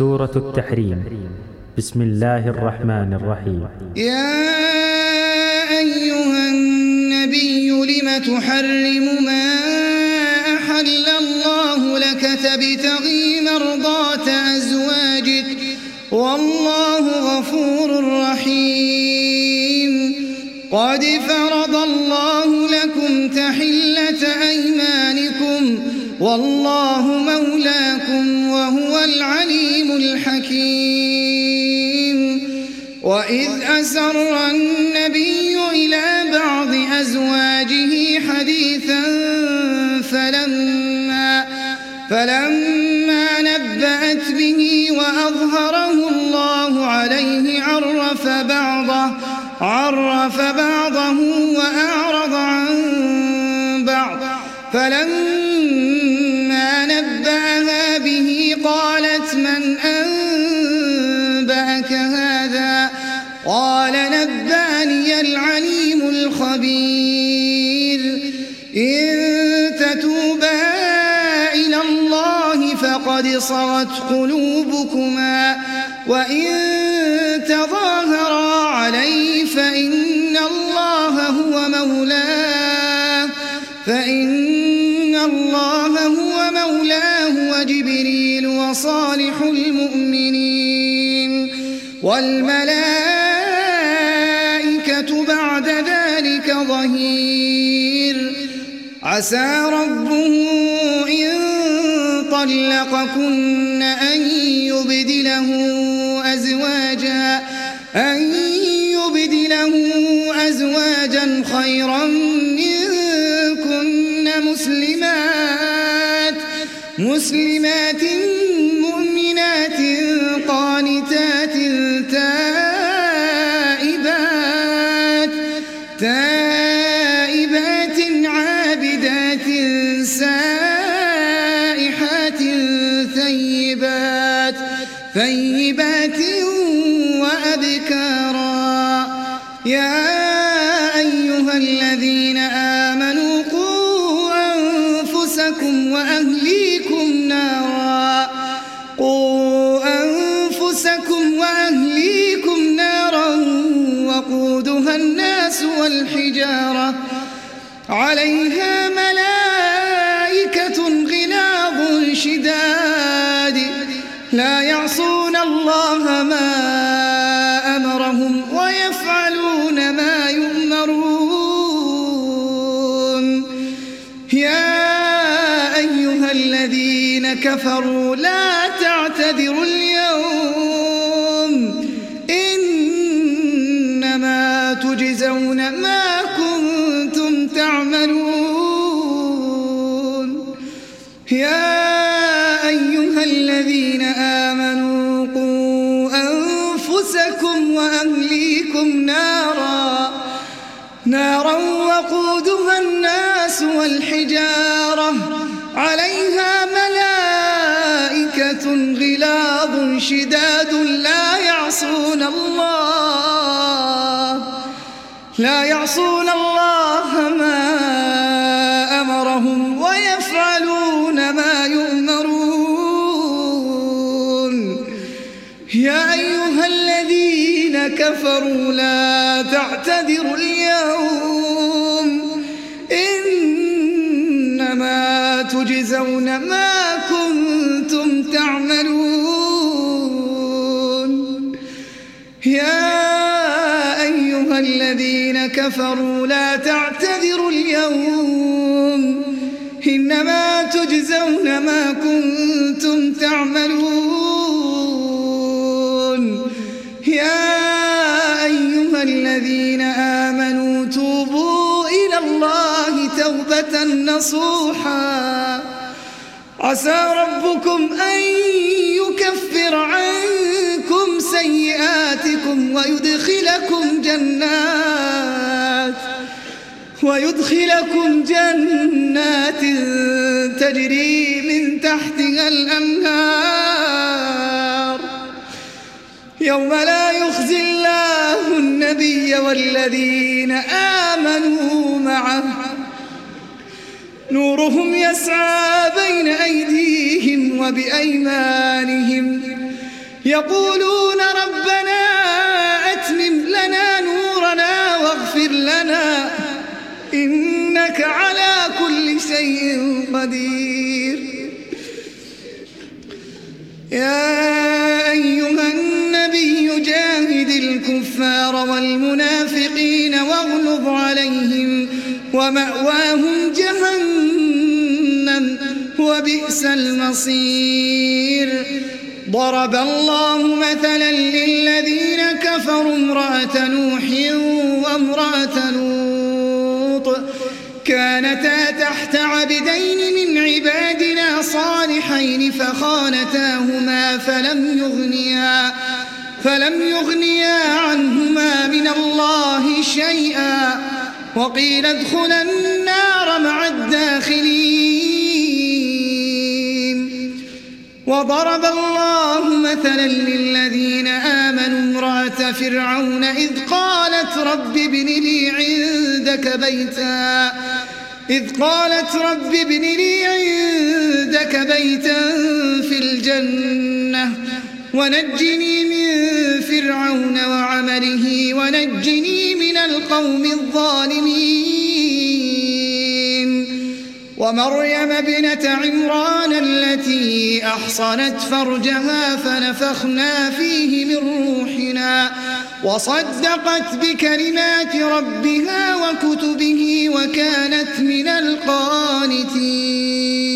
سورة التحريم. بسم الله الرحمن الرحيم. يا أيها النبي لم تحرم ما أحل الله لك تبتغي مرضات أزواجك والله غفور رحيم. قد فرض الله لكم تحلة أيمانكم والله مولاكم وهو العليم الحكيم. وإذ أسر النبي إلى بعض أزواجه حديثا فلما نبأت به وأظهره الله عليه عرف بعضه وأعرض عن بعض. فلما نبأها به قالت من أنبأك هذا؟ قال نبأني العليم الخبير. إن تتوبا إلى الله فقد صغت قلوبكما وإن تظاهرا عليه فإن الله هو مولاه وجبريل وصالح المؤمنين والملائكة بعد ذلك ظهير. عسى ربه إن طلقكن أن يبدله أزواجا خيرا منكن مسلمات مؤمنات قانتات تائبات عابدات سائحات ثيبات وأبكارا. يا أيها الذين آمنوا قوا أنفسكم وأهليكم نارا وقودها الناس والحجارة عليها ملائكة غلاظ شداد لا يعصون الله ما أمرهم ويفعلون ما يؤمرون. يا أيها الذين كفروا لا تعتذروا اليوم إنما تجزون ما كنتم تعملون. يا أيها الذين آمنوا قوا أنفسكم وأهليكم نارا وقودها الناس والحجارة عليها ملائكة غلاظ شداد لا يعصون الله ما أمرهم ويفعلون ما يؤمرون. يا أيها الذين كفروا لا تعتذروا اليوم إنما تجزون ما كنتم تعملون. يا أيها الذين كفروا لا تعتذروا اليوم إنما تجزون ما كنتم تعملون. يا أيها الذين آمنوا توبوا إلى الله توبة نصوحا عسى ربكم أن يكفر عنكم سيئاتكم ويدخلكم جنات تجري من تحتها الأنهار يوم لا يخزي الله النبي والذين آمنوا معه نورهم يسعى بين أيديهم وبأيمانهم يقولون ربنا أتمم لنا نورنا واغفر لنا إنك على كل شيء قدير. يا أيها النبي جاهد الكفار والمنافقين واغلظ عليهم ومأواهم جهنم وبئس المصير. ضرب الله مثلا للذين كفروا امرأة نوح وامرأة لوط كانتا تحت عبدين من عبادنا صالحين فخانتاهما فلم يغنيا عنهما من الله شيئا وقيل ادخلا النار مع الداخلين. وضرب الله مثلا للذين آمنوا امرأة فرعون إذ قالت رب ابن لي عندك بيتا في الجنة ونجني من فرعون وعمله ونجني من القوم الظالمين. ومريم ابنة عمران التي أحصنت فرجها فنفخنا فيه من روحنا وصدقت بكلمات ربها وكتبه وكانت من القانتين.